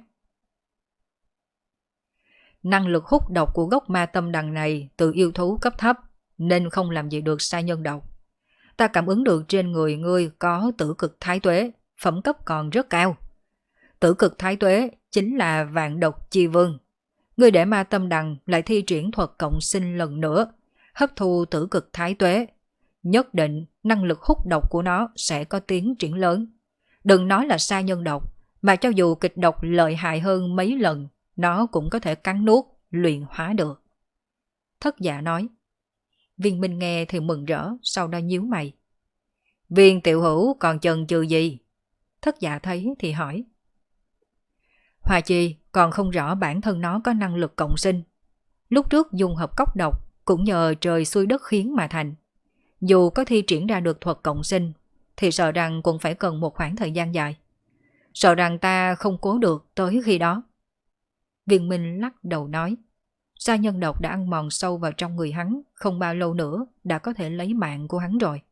Năng lực hút độc của gốc ma tâm đằng này từ yêu thú cấp thấp, nên không làm gì được sai nhân độc. Ta cảm ứng được trên người ngươi có tử cực thái tuế, phẩm cấp còn rất cao. Tử cực thái tuế chính là vạn độc chi vương. Ngươi để ma tâm đằng lại thi triển thuật cộng sinh lần nữa, hấp thu tử cực thái tuế. Nhất định năng lực hút độc của nó sẽ có tiến triển lớn. Đừng nói là sai nhân độc, mà cho dù kịch độc lợi hại hơn mấy lần, nó cũng có thể cắn nuốt, luyện hóa được. Thất Dạ nói. Viên Minh nghe thì mừng rỡ, sau đó nhíu mày. Viên tiểu hữu còn chần chừ gì? Thất Dạ thấy thì hỏi. Hoa Chi còn không rõ bản thân nó có năng lực cộng sinh. Lúc trước dùng hợp cốc độc cũng nhờ trời xuôi đất khiến mà thành. Dù có thi triển ra được thuật cộng sinh, thì sợ rằng cũng phải cần một khoảng thời gian dài. Sợ rằng ta không cố được tới khi đó. Viên Minh lắc đầu nói. Sa nhân độc đã ăn mòn sâu vào trong người hắn, không bao lâu nữa đã có thể lấy mạng của hắn rồi.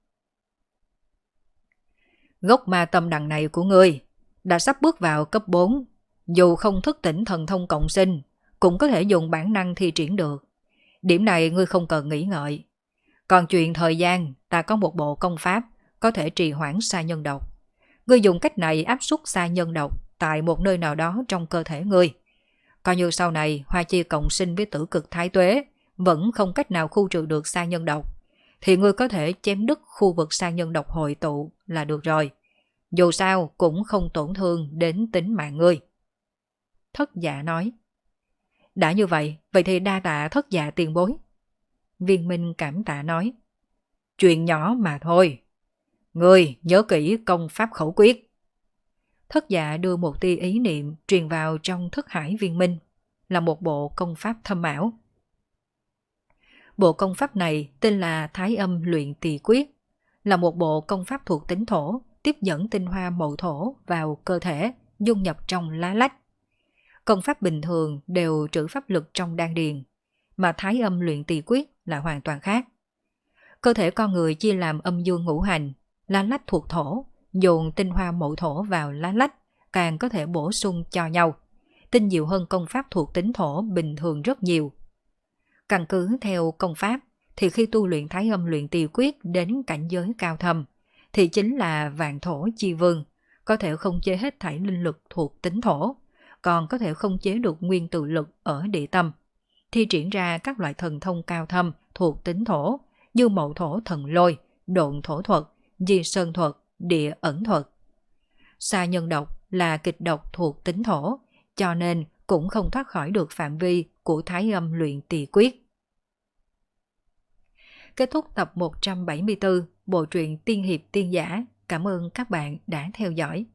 Gốc ma tâm đằng này của ngươi đã sắp bước vào cấp 4. Dù không thức tỉnh thần thông cộng sinh, cũng có thể dùng bản năng thi triển được. Điểm này ngươi không cần nghĩ ngợi. Còn chuyện thời gian, ta có một bộ công pháp có thể trì hoãn sa nhân độc. Ngươi dùng cách này áp suất sa nhân độc tại một nơi nào đó trong cơ thể ngươi. Coi như sau này Hoa Chi cộng sinh với tử cực thái tuế vẫn không cách nào khu trừ được sa nhân độc, thì ngươi có thể chém đứt khu vực sa nhân độc hội tụ là được rồi. Dù sao cũng không tổn thương đến tính mạng ngươi. Thất Dạ nói. Đã như vậy, vậy thì đa tạ Thất Dạ tiền bối. Viên Minh cảm tạ nói. Chuyện nhỏ mà thôi. Ngươi nhớ kỹ công pháp khẩu quyết. Thất Dạ đưa một tia ý niệm truyền vào trong thức hải Viên Minh, là một bộ công pháp thâm ảo. Bộ công pháp này tên là Thái Âm Luyện Tỳ Quyết, là một bộ công pháp thuộc tính thổ, tiếp dẫn tinh hoa mậu thổ vào cơ thể, dung nhập trong lá lách. Công pháp bình thường đều trữ pháp lực trong đan điền, mà Thái Âm Luyện Tỳ Quyết là hoàn toàn khác. Cơ thể con người chia làm âm dương ngũ hành, lá lách thuộc thổ, dồn tinh hoa mậu thổ vào lá lách càng có thể bổ sung cho nhau, tinh diệu hơn công pháp thuộc tính thổ bình thường rất nhiều. Căn cứ theo công pháp thì khi tu luyện Thái Âm Luyện Tỳ Quyết đến cảnh giới cao thâm thì chính là vạn thổ chi vương, có thể khống chế hết thảy linh lực thuộc tính thổ, còn có thể khống chế được nguyên tử lực ở địa tâm, thi triển ra các loại thần thông cao thâm thuộc tính thổ như mậu thổ thần lôi, độn thổ thuật, di sơn thuật, địa ẩn thuật. Sa nhân độc là kịch độc thuộc tính thổ, cho nên cũng không thoát khỏi được phạm vi của Thái Âm Luyện Tỳ Quyết. Kết thúc tập 174 bộ truyện Tiên Hiệp Tiên Giả. Cảm ơn các bạn đã theo dõi.